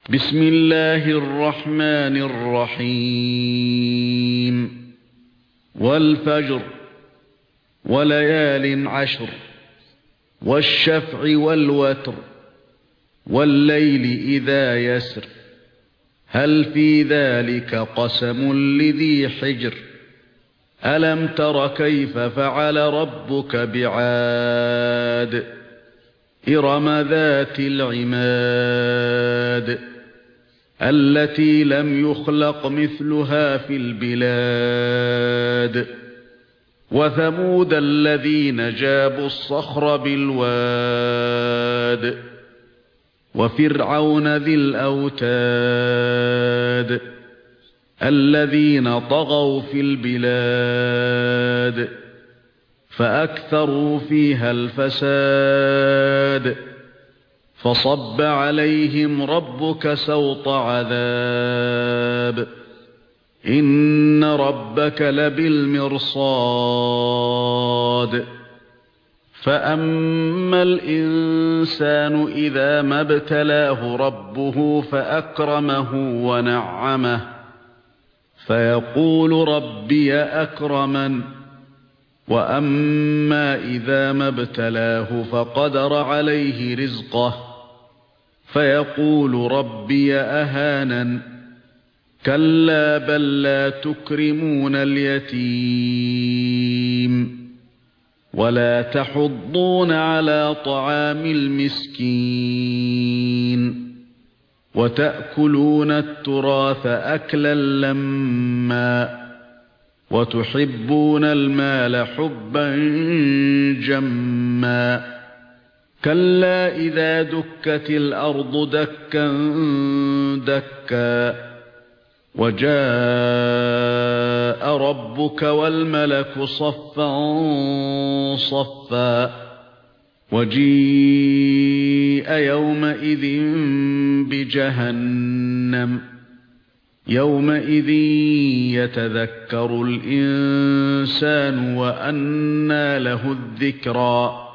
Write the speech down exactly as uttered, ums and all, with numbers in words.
بسم الله الرحمن الرحيم والفجر وليال عشر والشفع والوتر والليل إذا يسر هل في ذلك قسم لذي حجر ألم تر كيف فعل ربك بعاد إرم ذات العماد التي لم يخلق مثلها في البلاد وثمود الذين جابوا الصخر بالواد وفرعون ذي الأوتاد الذين طغوا في البلاد فأكثروا فيها الفساد فصب عليهم ربك سوط عذاب إن ربك لبالمرصاد فأما الإنسان إذا ما ابتلاه ربه فأكرمه ونعمه فيقول ربي أكرمن وأما إذا ما ابتلاه فقدر عليه رزقه فيقول ربي أهانن كلا بل لا تكرمون اليتيم ولا تحضون على طعام المسكين وتأكلون التراث أكلا لما وتحبون المال حبا جما كلا إذا دكت الأرض دكا دكا وجاء ربك والملك صفا صفا وجيء يومئذ بجهنم يومئذ يتذكر الإنسان وأنى له الذكرى